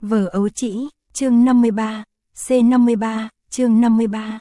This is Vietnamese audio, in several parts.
Vở ấu trĩ, chương 53, C53, chương 53.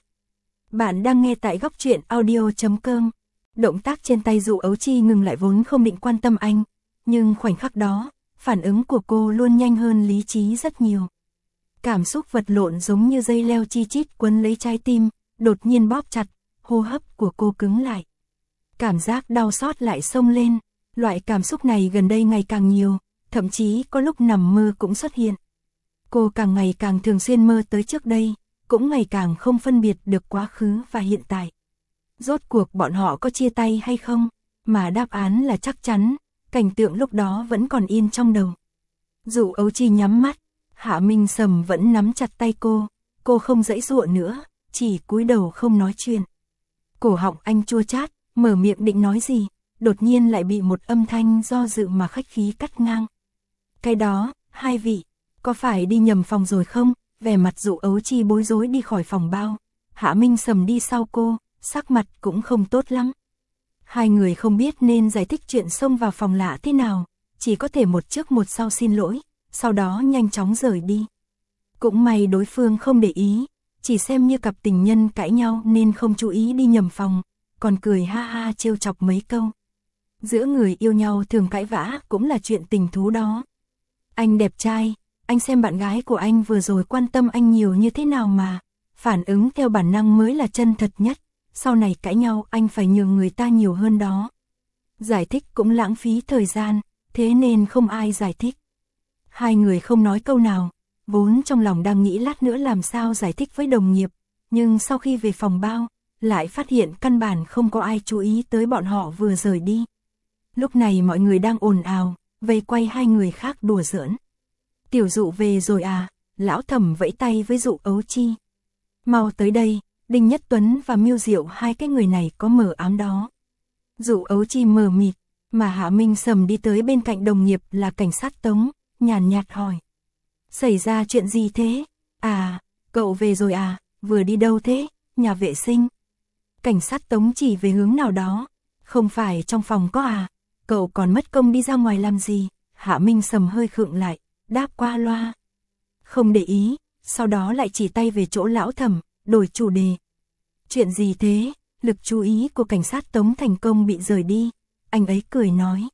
Bạn đang nghe tại góc truyện audio.com. Động tác trên tay Dụ Ấu Chi ngừng lại vốn không định quan tâm anh, nhưng khoảnh khắc đó, phản ứng của cô luôn nhanh hơn lý trí rất nhiều. Cảm xúc vật lộn giống như dây leo chi chít quấn lấy trái tim, đột nhiên bóp chặt, hô hấp của cô cứng lại. Cảm giác đau xót lại xông lên, loại cảm xúc này gần đây ngày càng nhiều, thậm chí có lúc nằm mơ cũng xuất hiện. Cô càng ngày càng thường xuyên mơ tới trước đây, cũng ngày càng không phân biệt được quá khứ và hiện tại. Rốt cuộc bọn họ có chia tay hay không? Mà đáp án là chắc chắn, cảnh tượng lúc đó vẫn còn in trong đầu. Dụ Ấu Chi nhắm mắt, Hạ Minh Sầm vẫn nắm chặt tay cô không giãy giụa nữa, chỉ cúi đầu không nói chuyện. Cổ họng anh chua chát, mở miệng định nói gì, đột nhiên lại bị một âm thanh do dự mà khách khí cắt ngang. Cái đó, hai vị, có phải đi nhầm phòng rồi không? Vẻ mặt Dụ Ấu Chi bối rối đi khỏi phòng bao. Hạ Minh Sầm đi sau cô, sắc mặt cũng không tốt lắm. Hai người không biết nên giải thích chuyện xông vào phòng lạ thế nào, chỉ có thể một trước một sau xin lỗi, sau đó nhanh chóng rời đi. Cũng may đối phương không để ý, chỉ xem như cặp tình nhân cãi nhau nên không chú ý đi nhầm phòng, còn cười ha ha trêu chọc mấy câu. Giữa người yêu nhau thường cãi vã cũng là chuyện tình thú đó. Anh đẹp trai, anh xem bạn gái của anh vừa rồi quan tâm anh nhiều như thế nào mà, phản ứng theo bản năng mới là chân thật nhất, sau này cãi nhau anh phải nhường người ta nhiều hơn đó. Giải thích cũng lãng phí thời gian, thế nên không ai giải thích. Hai người không nói câu nào, vốn trong lòng đang nghĩ lát nữa làm sao giải thích với đồng nghiệp, nhưng sau khi về phòng bao, lại phát hiện căn bản không có ai chú ý tới bọn họ vừa rời đi. Lúc này mọi người đang ồn ào, vây quay hai người khác đùa giỡn. Tiểu Dụ về rồi à? Lão Thẩm vẫy tay với Dụ Ấu Chi. Mau tới đây, Đinh Nhất Tuấn và Miêu Diệu hai cái người này có mờ ám đó. Dụ Ấu Chi mờ mịt, mà Hạ Minh Sầm đi tới bên cạnh đồng nghiệp là cảnh sát Tống, nhàn nhạt hỏi. Xảy ra chuyện gì thế? À, cậu về rồi à? Vừa đi đâu thế? Nhà vệ sinh. Cảnh sát Tống chỉ về hướng nào đó. Không phải trong phòng có à? Cậu còn mất công đi ra ngoài làm gì? Hạ Minh Sầm hơi khựng lại, đáp qua loa. Không để ý, sau đó lại chỉ tay về chỗ Lão Thẩm, đổi chủ đề. Chuyện gì thế? Lực chú ý của cảnh sát Tống thành công bị rời đi. Anh ấy cười nói.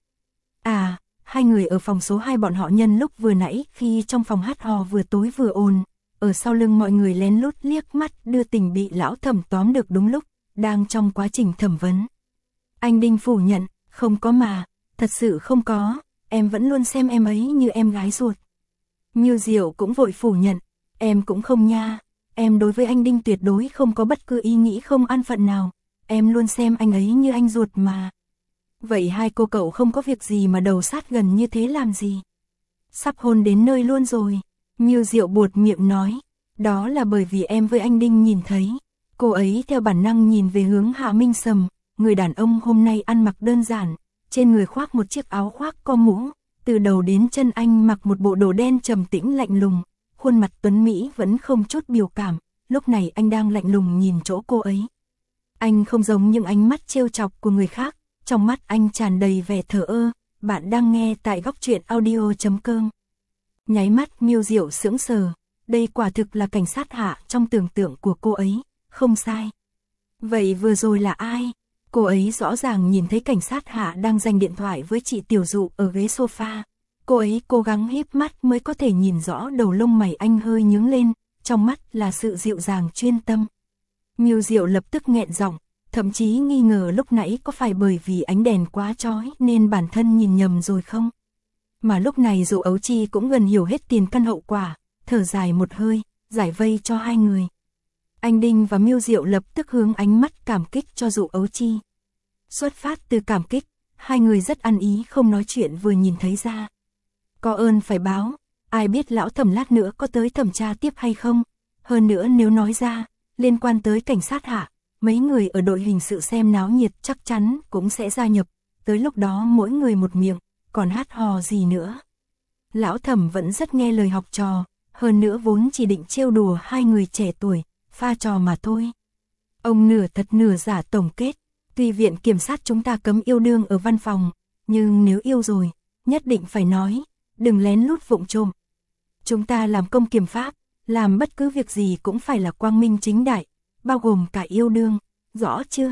À, hai người ở phòng số 2 bọn họ nhân lúc vừa nãy khi trong phòng hát hò vừa tối vừa ồn, ở sau lưng mọi người lén lút liếc mắt đưa tình bị Lão Thẩm tóm được đúng lúc, đang trong quá trình thẩm vấn. Anh Đinh phủ nhận, không có mà, thật sự không có, em vẫn luôn xem em ấy như em gái ruột. Miêu Diệu cũng vội phủ nhận, em cũng không nha, em đối với anh Đinh tuyệt đối không có bất cứ ý nghĩ không an phận nào, em luôn xem anh ấy như anh ruột mà. Vậy hai cô cậu không có việc gì mà đầu sát gần như thế làm gì? Sắp hôn đến nơi luôn rồi, Miêu Diệu buột miệng nói, đó là bởi vì em với anh Đinh nhìn thấy. Cô ấy theo bản năng nhìn về hướng Hạ Minh Sầm, người đàn ông hôm nay ăn mặc đơn giản, trên người khoác một chiếc áo khoác có mũ, từ đầu đến chân anh mặc một bộ đồ đen trầm tĩnh lạnh lùng, khuôn mặt tuấn mỹ vẫn không chút biểu cảm, lúc này anh đang lạnh lùng nhìn chỗ cô ấy. Anh không giống những ánh mắt trêu chọc của người khác, trong mắt anh tràn đầy vẻ thờ ơ. Bạn đang nghe tại góc truyện audio.com. Nháy mắt Miêu Diệu sững sờ, đây quả thực là cảnh sát Hạ trong tưởng tượng của cô ấy, không sai. Vậy vừa rồi là ai? Cô ấy rõ ràng nhìn thấy cảnh sát Hạ đang giành điện thoại với chị Tiểu Dụ ở ghế sofa. Cô ấy cố gắng híp mắt mới có thể nhìn rõ đầu lông mày anh hơi nhướng lên, trong mắt là sự dịu dàng chuyên tâm. Miêu Diệu lập tức nghẹn giọng, thậm chí nghi ngờ lúc nãy có phải bởi vì ánh đèn quá chói nên bản thân nhìn nhầm rồi không? Mà lúc này Dụ Ấu Chi cũng gần hiểu hết tiền căn hậu quả, thở dài một hơi, giải vây cho hai người. Anh Đinh và Miêu Diệu lập tức hướng ánh mắt cảm kích cho Dụ Ấu Chi. Xuất phát từ cảm kích, hai người rất ăn ý không nói chuyện vừa nhìn thấy ra. Có ơn phải báo, ai biết Lão Thẩm lát nữa có tới thẩm tra tiếp hay không? Hơn nữa nếu nói ra, liên quan tới cảnh sát Hạ, mấy người ở đội hình sự xem náo nhiệt chắc chắn cũng sẽ gia nhập, tới lúc đó mỗi người một miệng, còn hát hò gì nữa. Lão Thẩm vẫn rất nghe lời học trò, hơn nữa vốn chỉ định trêu đùa hai người trẻ tuổi, pha trò mà thôi. Ông nửa thật nửa giả tổng kết, tuy viện kiểm sát chúng ta cấm yêu đương ở văn phòng, nhưng nếu yêu rồi, nhất định phải nói, đừng lén lút vụng trộm. Chúng ta làm công kiểm pháp, làm bất cứ việc gì cũng phải là quang minh chính đại, bao gồm cả yêu đương, rõ chưa?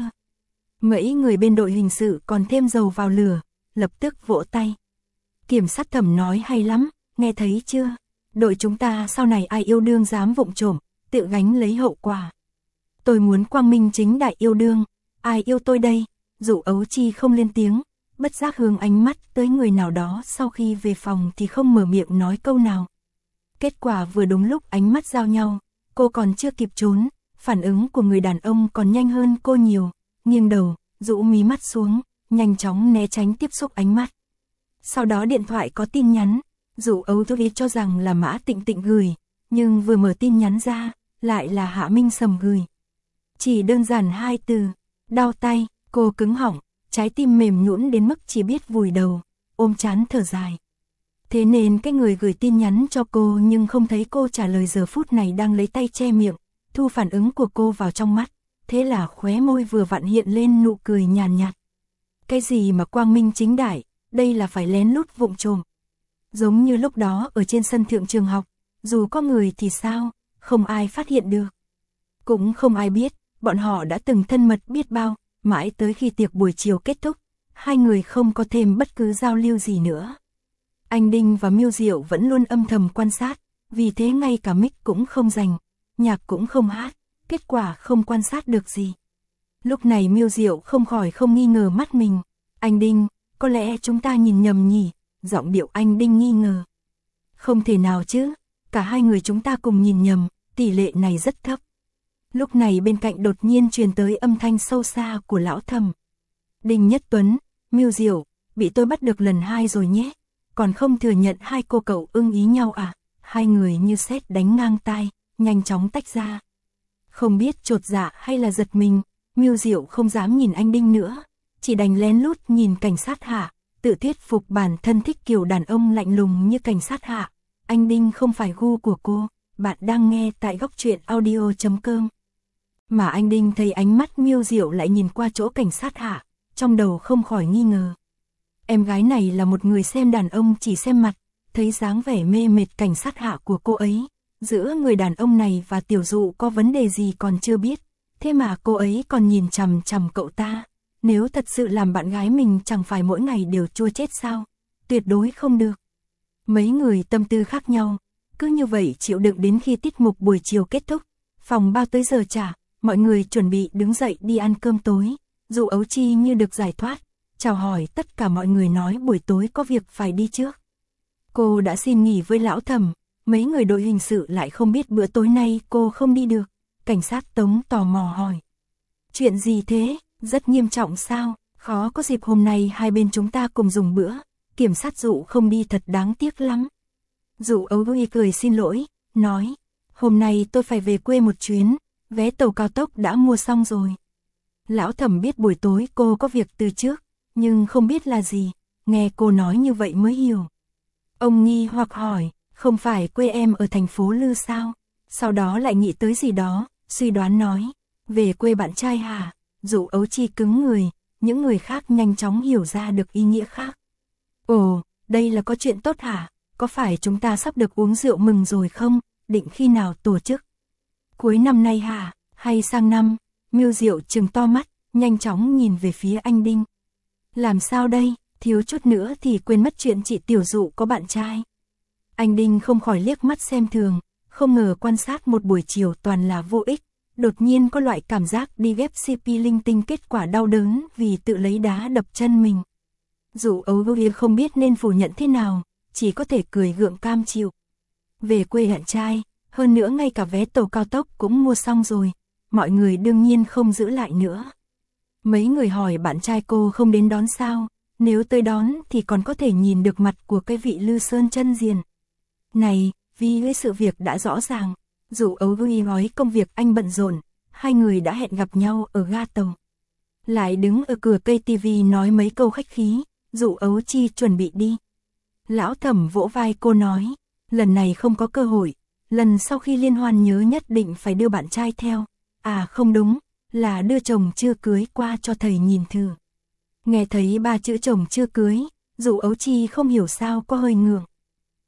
Mấy người bên đội hình sự còn thêm dầu vào lửa, lập tức vỗ tay. Kiểm sát Thẩm nói hay lắm, nghe thấy chưa? Đội chúng ta sau này ai yêu đương dám vụng trộm, tự gánh lấy hậu quả. Tôi muốn quang minh chính đại yêu đương, ai yêu tôi đây? Dụ Ấu Chi không lên tiếng, bất giác hướng ánh mắt tới người nào đó, sau khi về phòng thì không mở miệng nói câu nào. Kết quả vừa đúng lúc ánh mắt giao nhau, cô còn chưa kịp trốn, phản ứng của người đàn ông còn nhanh hơn cô nhiều, nghiêng đầu, rũ mí mắt xuống, nhanh chóng né tránh tiếp xúc ánh mắt. Sau đó điện thoại có tin nhắn, Dụ Ấu Chi cho rằng là Mã Tịnh Tịnh gửi, nhưng vừa mở tin nhắn ra, lại là Hạ Minh Sầm gửi. Chỉ đơn giản 2 từ, đau tay, cô cứng họng, trái tim mềm nhũn đến mức chỉ biết vùi đầu, ôm trán thở dài. Thế nên cái người gửi tin nhắn cho cô nhưng không thấy cô trả lời giờ phút này đang lấy tay che miệng, thu phản ứng của cô vào trong mắt, thế là khóe môi vừa vặn hiện lên nụ cười nhàn nhạt. Cái gì mà quang minh chính đại, đây là phải lén lút vụng trộm. Giống như lúc đó ở trên sân thượng trường học, dù có người thì sao, không ai phát hiện được. Cũng không ai biết, bọn họ đã từng thân mật biết bao, mãi tới khi tiệc buổi chiều kết thúc, hai người không có thêm bất cứ giao lưu gì nữa. Anh Đinh và Miêu Diệu vẫn luôn âm thầm quan sát, vì thế ngay cả mic cũng không dành, nhạc cũng không hát, kết quả không quan sát được gì. Lúc này Miêu Diệu không khỏi không nghi ngờ mắt mình. Anh Đinh, có lẽ chúng ta nhìn nhầm nhỉ? Giọng điệu anh Đinh nghi ngờ. Không thể nào chứ, cả hai người chúng ta cùng nhìn nhầm, tỷ lệ này rất thấp. Lúc này bên cạnh đột nhiên truyền tới âm thanh sâu xa của lão Thẩm. Đinh Nhất Tuấn, Miêu Diệu, bị tôi bắt được lần 2 rồi nhé. Còn không thừa nhận hai cô cậu ưng ý nhau à? Hai người như sét đánh ngang tai, nhanh chóng tách ra. Không biết chột dạ hay là giật mình, Miêu Diệu không dám nhìn anh Đinh nữa, chỉ đành lén lút nhìn cảnh sát Hạ, tự thuyết phục bản thân thích kiểu đàn ông lạnh lùng như cảnh sát Hạ. Anh Đinh không phải gu của cô, bạn đang nghe tại góc truyện audio.com. Mà anh Đinh thấy ánh mắt Miêu Diệu lại nhìn qua chỗ cảnh sát Hạ, trong đầu không khỏi nghi ngờ. Em gái này là một người xem đàn ông chỉ xem mặt, thấy dáng vẻ mê mệt cảnh sát Hạ của cô ấy, giữa người đàn ông này và Tiểu Dụ có vấn đề gì còn chưa biết, thế mà cô ấy còn nhìn chằm chằm cậu ta. Nếu thật sự làm bạn gái mình chẳng phải mỗi ngày đều chua chết sao? Tuyệt đối không được. Mấy người tâm tư khác nhau, cứ như vậy chịu đựng đến khi tiết mục buổi chiều kết thúc, phòng bao tới giờ trả, mọi người chuẩn bị đứng dậy đi ăn cơm tối. Dụ Ấu Chi như được giải thoát, chào hỏi tất cả mọi người nói buổi tối có việc phải đi trước. Cô đã xin nghỉ với lão Thẩm, mấy người đội hình sự lại không biết bữa tối nay cô không đi được. Cảnh sát Tống tò mò hỏi. Chuyện gì thế, rất nghiêm trọng sao, khó có dịp hôm nay hai bên chúng ta cùng dùng bữa, kiểm sát Dụ không đi thật đáng tiếc lắm. Dụ Ấu Chi cười xin lỗi, nói, hôm nay tôi phải về quê một chuyến, vé tàu cao tốc đã mua xong rồi. Lão Thẩm biết buổi tối cô có việc từ trước, nhưng không biết là gì, nghe cô nói như vậy mới hiểu. Ông nghi hoặc hỏi, không phải quê em ở thành phố Lư sao? Sau đó lại nghĩ tới gì đó, suy đoán nói, về quê bạn trai hả? Dụ Ấu Chi cứng người, những người khác nhanh chóng hiểu ra được ý nghĩa khác. Ồ, đây là có chuyện tốt hả? Có phải chúng ta sắp được uống rượu mừng rồi không? Định khi nào tổ chức? Cuối năm nay hả? Hay sang năm? Miêu Diệu trừng to mắt, nhanh chóng nhìn về phía anh Đinh. Làm sao đây? Thiếu chút nữa thì quên mất chuyện chị Tiểu Dụ có bạn trai. Anh Đinh không khỏi liếc mắt xem thường, không ngờ quan sát một buổi chiều toàn là vô ích, đột nhiên có loại cảm giác đi ghép CP linh tinh, kết quả đau đớn vì tự lấy đá đập chân mình. Dụ Ấu Chi không biết nên phủ nhận thế nào, chỉ có thể cười gượng cam chịu. Về quê bạn trai, hơn nữa ngay cả vé tàu cao tốc cũng mua xong rồi, mọi người đương nhiên không giữ lại nữa. Mấy người hỏi bạn trai cô không đến đón sao, nếu tới đón thì còn có thể nhìn được mặt của cái vị Lư Sơn chân diền. Này, vì với sự việc đã rõ ràng, Dụ Ấu Chi nói công việc anh bận rộn, hai người đã hẹn gặp nhau ở ga tàu. Lại đứng ở cửa cây tivi nói mấy câu khách khí, Dụ Ấu Chi chuẩn bị đi. Lão Thẩm vỗ vai cô nói, lần này không có cơ hội, lần sau khi liên hoan nhớ nhất định phải đưa bạn trai theo. À không đúng, là đưa chồng chưa cưới qua cho thầy nhìn thử. Nghe thấy 3 chữ chồng chưa cưới, Dụ Ấu Chi không hiểu sao có hơi ngượng.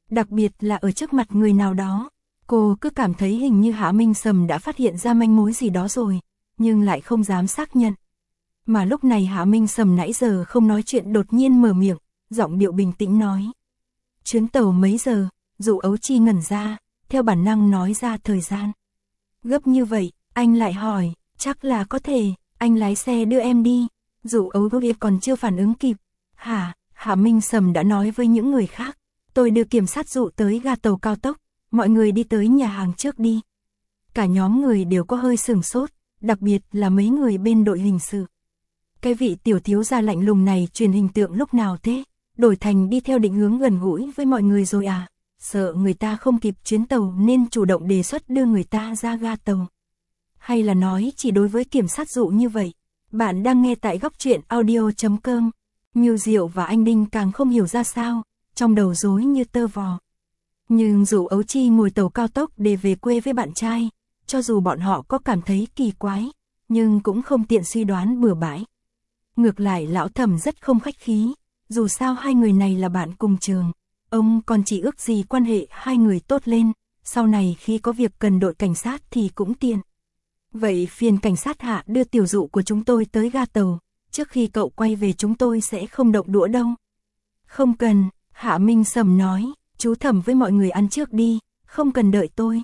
đặc biệt là ở trước mặt người nào đó. Cô cứ cảm thấy hình như Hạ Minh Sầm đã phát hiện ra manh mối gì đó rồi, nhưng lại không dám xác nhận. Mà lúc này Hạ Minh Sầm nãy giờ không nói chuyện đột nhiên mở miệng, giọng điệu bình tĩnh nói. Chuyến tàu mấy giờ? Dụ Ấu Chi ngẩn ra, theo bản năng nói ra thời gian. Gấp như vậy, anh lại hỏi, chắc là có thể, anh lái xe đưa em đi. Dụ Ấu Chi còn chưa phản ứng kịp. Hả? Hạ Minh Sầm đã nói với những người khác. Tôi đưa kiểm sát Dụ tới ga tàu cao tốc, mọi người đi tới nhà hàng trước đi. Cả nhóm người đều có hơi sửng sốt, đặc biệt là mấy người bên đội hình sự. Cái vị tiểu thiếu gia lạnh lùng này truyền hình tượng lúc nào thế? Đổi thành đi theo định hướng gần gũi với mọi người rồi à? Sợ người ta không kịp chuyến tàu nên chủ động đề xuất đưa người ta ra ga tàu. Hay là nói chỉ đối với kiểm sát Dụ như vậy? Bạn đang nghe tại góc truyện audio.com. Miêu Diệu và anh Đinh càng không hiểu ra sao, trong đầu rối như tơ vò. Nhưng Dụ Ấu Chi ngồi tàu cao tốc để về quê với bạn trai, cho dù bọn họ có cảm thấy kỳ quái, nhưng cũng không tiện suy đoán bừa bãi. Ngược lại lão Thẩm rất không khách khí, dù sao hai người này là bạn cùng trường, ông còn chỉ ước gì quan hệ hai người tốt lên, sau này khi có việc cần đội cảnh sát thì cũng tiện. Vậy phiền cảnh sát Hạ đưa tiểu Dụ của chúng tôi tới ga tàu, trước khi cậu quay về chúng tôi sẽ không động đũa đâu. Không cần, Hạ Minh Sầm nói, chú Thẩm với mọi người ăn trước đi, không cần đợi tôi.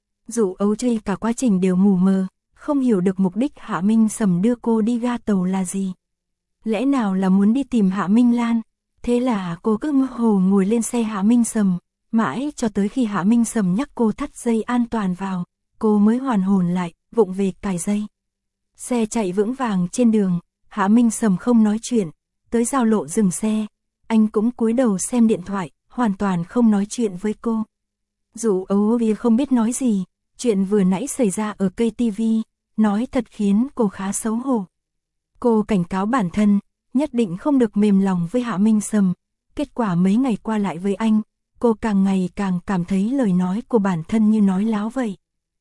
Dụ Ấu Chi cả quá trình đều mù mờ, không hiểu được mục đích Hạ Minh Sầm đưa cô đi ga tàu là gì. Lẽ nào là muốn đi tìm Hạ Minh Lan? Thế là cô cứ mơ hồ ngồi lên xe Hạ Minh Sầm, mãi cho tới khi Hạ Minh Sầm nhắc cô thắt dây an toàn vào, cô mới hoàn hồn lại, vụng về cài dây. Xe chạy vững vàng trên đường, Hạ Minh Sầm không nói chuyện, tới giao lộ dừng xe, anh cũng cúi đầu xem điện thoại, hoàn toàn không nói chuyện với cô. Dụ Ấu Chi không biết nói gì, chuyện vừa nãy xảy ra ở cây TV, nói thật khiến cô khá xấu hổ. Cô cảnh cáo bản thân, nhất định không được mềm lòng với Hạ Minh Sầm, kết quả mấy ngày qua lại với anh, cô càng ngày càng cảm thấy lời nói của bản thân như nói láo vậy.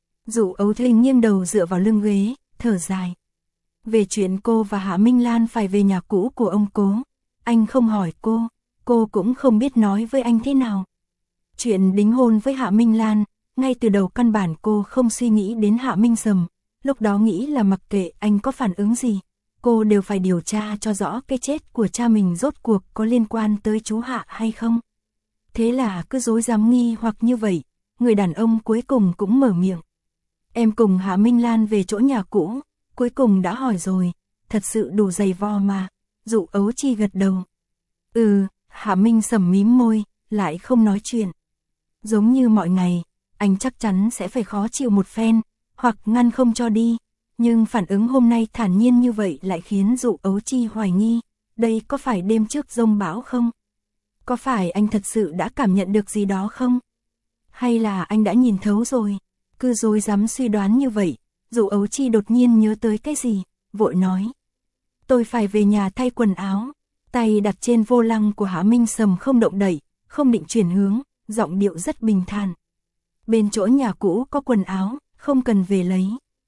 Dụ Ấu Chi nghiêng đầu dựa vào lưng ghế, thở dài. Về chuyện cô và Hạ Minh Lan phải về nhà cũ của ông Cố, anh không hỏi cô cũng không biết nói với anh thế nào. Chuyện đính hôn với Hạ Minh Lan, ngay từ đầu căn bản cô không suy nghĩ đến Hạ Minh Sầm, lúc đó nghĩ là mặc kệ anh có phản ứng gì, cô đều phải điều tra cho rõ cái chết của cha mình rốt cuộc có liên quan tới chú Hạ hay không. Thế là cứ rối rắm nghi hoặc như vậy, người đàn ông cuối cùng cũng mở miệng. Em cùng Hạ Minh Lan về chỗ nhà cũ, cuối cùng đã hỏi rồi, thật sự đủ dày vò mà. Dụ Ấu Chi gật đầu. Hạ Minh Sầm mím môi, lại không nói chuyện. Giống như mọi ngày, anh chắc chắn sẽ phải khó chịu một phen, hoặc ngăn không cho đi. Nhưng phản ứng hôm nay thản nhiên như vậy lại khiến Dụ Ấu Chi hoài nghi, đây có phải đêm trước giông bão không? Có phải anh thật sự đã cảm nhận được gì đó không? Hay là anh đã nhìn thấu rồi? Cứ rối rắm suy đoán như vậy, Dụ Ấu Chi đột nhiên nhớ tới cái gì, vội nói. Tôi phải về nhà thay quần áo, tay đặt trên vô lăng của Hạ Minh Sầm không động đậy, không định chuyển hướng, giọng điệu rất bình thản. Bên chỗ nhà cũ có quần áo, không cần về lấy.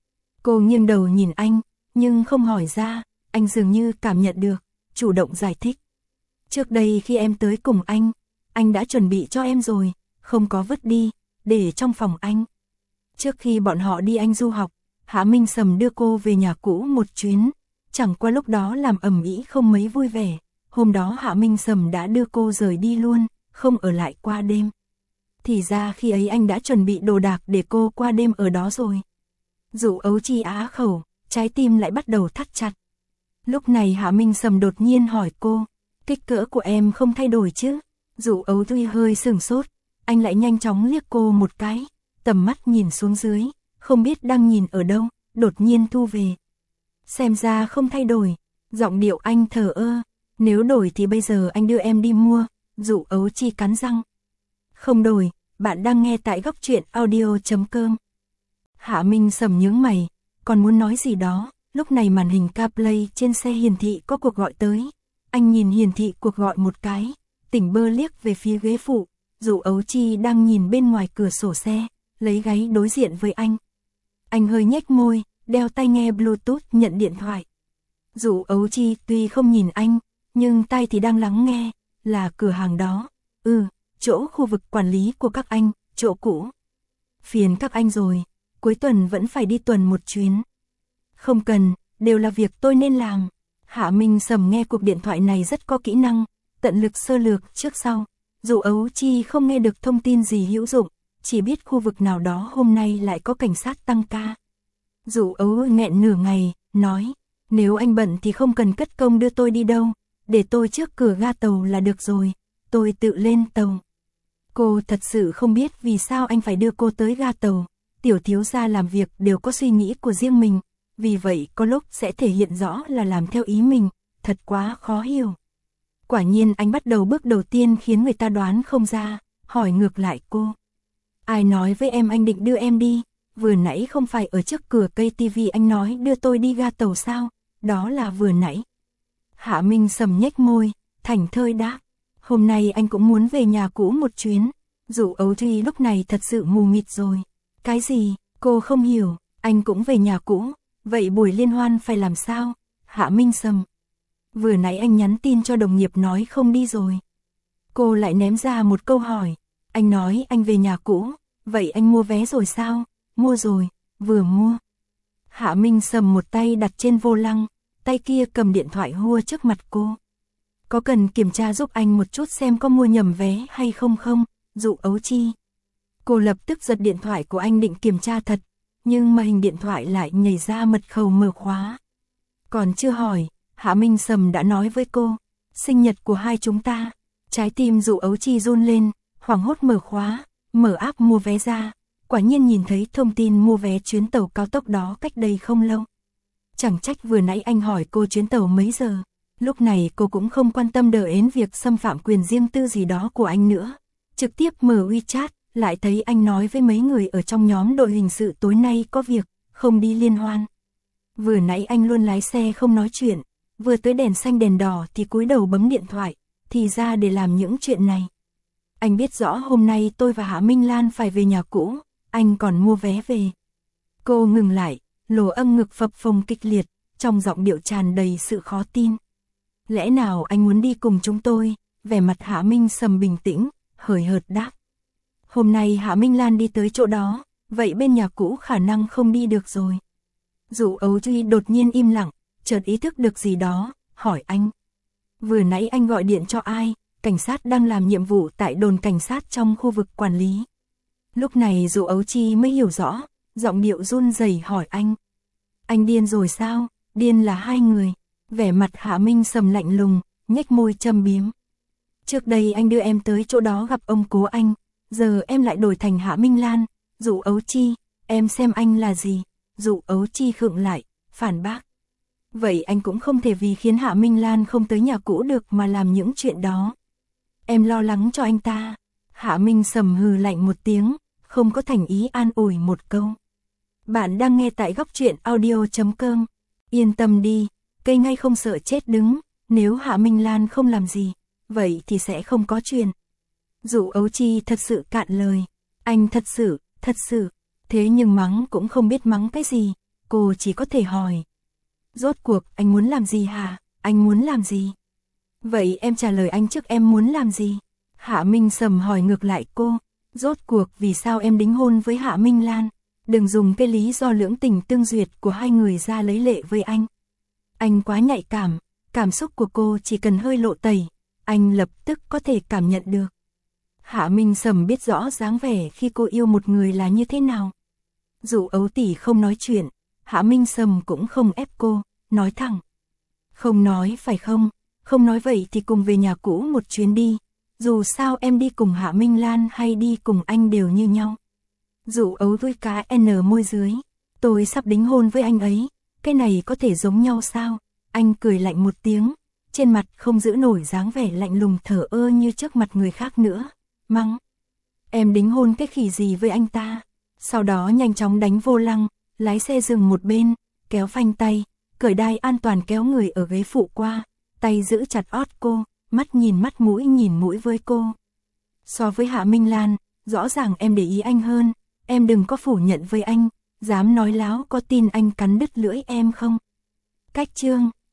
Cô nghiêng đầu nhìn anh, nhưng không hỏi ra, anh dường như cảm nhận được, chủ động giải thích. Trước đây khi em tới cùng anh đã chuẩn bị cho em rồi, không có vứt đi, để trong phòng anh. Trước khi bọn họ đi Anh du học, Hạ Minh Sầm đưa cô về nhà cũ một chuyến, chẳng qua lúc đó làm ầm ĩ không mấy vui vẻ. Hôm đó Hạ Minh Sầm đã đưa cô rời đi luôn, không ở lại qua đêm. Thì ra khi ấy anh đã chuẩn bị đồ đạc để cô qua đêm ở đó rồi. Dụ Ấu Chi á khẩu, trái tim lại bắt đầu thắt chặt. Lúc này Hạ Minh Sầm đột nhiên hỏi cô, kích cỡ của em không thay đổi chứ? Dụ Ấu Chi hơi sửng sốt, anh lại nhanh chóng liếc cô một cái, tầm mắt nhìn xuống dưới, không biết đang nhìn ở đâu, đột nhiên thu về. Xem ra không thay đổi, giọng điệu anh thờ ơ, nếu đổi thì bây giờ anh đưa em đi mua. Dụ Ấu Chi cắn răng. Không đổi, bạn đang nghe tại góc truyện audio.com. Hạ Minh Sầm nhướng mày, còn muốn nói gì đó, lúc này màn hình CarPlay trên xe hiển thị có cuộc gọi tới. Anh nhìn hiển thị cuộc gọi một cái, tỉnh bơ liếc về phía ghế phụ, Dụ Ấu Chi đang nhìn bên ngoài cửa sổ xe, lấy gáy đối diện với anh. Anh hơi nhếch môi, đeo tai nghe Bluetooth nhận điện thoại. Dụ Ấu Chi tuy không nhìn anh, nhưng tai thì đang lắng nghe, là cửa hàng đó. chỗ khu vực quản lý của các anh, chỗ cũ. Phiền các anh rồi, cuối tuần vẫn phải đi tuần một chuyến. Không cần, đều là việc tôi nên làm. Hạ Minh Sầm nghe cuộc điện thoại này rất có kỹ năng, tận lực sơ lược trước sau. Dù Ấu Chi không nghe được thông tin gì hữu dụng, chỉ biết khu vực nào đó hôm nay lại có cảnh sát tăng ca. Dù Ấu nghẹn nửa ngày, nói, nếu anh bận thì không cần cất công đưa tôi đi đâu, để tôi trước cửa ga tàu là được rồi, tôi tự lên tàu. Cô thật sự không biết vì sao anh phải đưa cô tới ga tàu, tiểu thiếu gia làm việc đều có suy nghĩ của riêng mình, vì vậy có lúc sẽ thể hiện rõ là làm theo ý mình, thật quá khó hiểu. Quả nhiên anh bắt đầu bước đầu tiên khiến người ta đoán không ra, hỏi ngược lại cô. Ai nói với em anh định đưa em đi, vừa nãy không phải ở trước cửa cây tivi anh nói đưa tôi đi ga tàu sao, đó là vừa nãy. Hạ Minh Sầm nhếch môi, thảnh thơi đáp, hôm nay anh cũng muốn về nhà cũ một chuyến. Dù Ấu Thi lúc này thật sự mù mịt rồi. Cái gì, cô không hiểu, anh cũng về nhà cũ, vậy buổi liên hoan phải làm sao? Hạ Minh Sầm. Vừa nãy anh nhắn tin cho đồng nghiệp nói không đi rồi. Cô lại ném ra một câu hỏi, anh nói anh về nhà cũ, vậy anh mua vé rồi sao? Mua rồi, vừa mua. Hạ Minh Sầm một tay đặt trên vô lăng, tay kia cầm điện thoại hua trước mặt cô. Có cần kiểm tra giúp anh một chút xem có mua nhầm vé hay không không? Dụ Ấu Chi. Cô lập tức giật điện thoại của anh định kiểm tra thật, nhưng màn hình điện thoại lại nhảy ra mật khẩu mở khóa. Còn chưa hỏi, Hạ Minh Sầm đã nói với cô, sinh nhật của hai chúng ta. Trái tim Dụ Ấu Chi run lên, hoảng hốt mở khóa, mở app mua vé ra, quả nhiên nhìn thấy thông tin mua vé chuyến tàu cao tốc đó cách đây không lâu. Chẳng trách vừa nãy anh hỏi cô chuyến tàu mấy giờ, lúc này cô cũng không quan tâm đến việc xâm phạm quyền riêng tư gì đó của anh nữa. Trực tiếp mở WeChat, lại thấy anh nói với mấy người ở trong nhóm đội hình sự tối nay có việc, không đi liên hoan. Vừa nãy anh luôn lái xe không nói chuyện, vừa tới đèn xanh đèn đỏ thì cúi đầu bấm điện thoại, thì ra để làm những chuyện này. Anh biết rõ hôm nay tôi và Hạ Minh Lan phải về nhà cũ, anh còn mua vé về. Cô ngừng lại, lỗ âm ngực phập phồng kịch liệt, trong giọng điệu tràn đầy sự khó tin. Lẽ nào anh muốn đi cùng chúng tôi? Vẻ mặt Hạ Minh Sầm bình tĩnh, hời hợt đáp. Hôm nay Hạ Minh Lan đi tới chỗ đó, vậy bên nhà cũ khả năng không đi được rồi. Dụ Ấu Chi đột nhiên im lặng, chợt ý thức được gì đó, hỏi anh. Vừa nãy anh gọi điện cho ai? Cảnh sát đang làm nhiệm vụ tại đồn cảnh sát trong khu vực quản lý. Lúc này Dụ Ấu Chi mới hiểu rõ, giọng điệu run rẩy hỏi anh. Anh điên rồi sao? Điên là hai người. Vẻ mặt Hạ Minh Sầm lạnh lùng, nhếch môi châm biếm. Trước đây anh đưa em tới chỗ đó gặp ông cố anh, giờ em lại đổi thành Hạ Minh Lan. Dụ Ấu Chi, em xem anh là gì? Dụ Ấu Chi khựng lại, phản bác. Vậy anh cũng không thể vì khiến Hạ Minh Lan không tới nhà cũ được mà làm những chuyện đó. Em lo lắng cho anh ta. Hạ Minh Sầm hừ lạnh một tiếng, không có thành ý an ủi một câu. Bạn đang nghe tại góc truyện audio.com. Yên tâm đi, cây ngay không sợ chết đứng, nếu Hạ Minh Lan không làm gì, vậy thì sẽ không có chuyện. Dụ Ấu Chi thật sự cạn lời. Anh thật sự, thế nhưng mắng cũng không biết mắng cái gì, cô chỉ có thể hỏi. Rốt cuộc anh muốn làm gì hả? Anh muốn làm gì? Vậy em trả lời anh trước, em muốn làm gì? Hạ Minh Sầm hỏi ngược lại cô. Rốt cuộc vì sao em đính hôn với Hạ Minh Lan? Đừng dùng cái lý do lưỡng tình tương duyệt của hai người ra lấy lệ với anh. Anh quá nhạy cảm, cảm xúc của cô chỉ cần hơi lộ tẩy, anh lập tức có thể cảm nhận được. Hạ Minh Sầm biết rõ dáng vẻ khi cô yêu một người là như thế nào. Dù Ấu tỷ không nói chuyện, Hạ Minh Sầm cũng không ép cô, nói thẳng. Không nói phải không? Không nói vậy thì cùng về nhà cũ một chuyến đi. Dù sao em đi cùng Hạ Minh Lan hay đi cùng anh đều như nhau. Dụ Ấu với cá N môi dưới. Tôi sắp đính hôn với anh ấy, cái này có thể giống nhau sao? Anh cười lạnh một tiếng, trên mặt không giữ nổi dáng vẻ lạnh lùng thờ ơ như trước mặt người khác nữa. Mắng, em đính hôn cái khỉ gì với anh ta? Sau đó nhanh chóng đánh vô lăng, lái xe dừng một bên, kéo phanh tay, cởi đai an toàn kéo người ở ghế phụ qua, tay giữ chặt ót cô, mắt nhìn mũi với cô. So với Hạ Minh Lan, rõ ràng em để ý anh hơn, em đừng có phủ nhận với anh, dám nói láo có tin anh cắn đứt lưỡi em không? Cách chương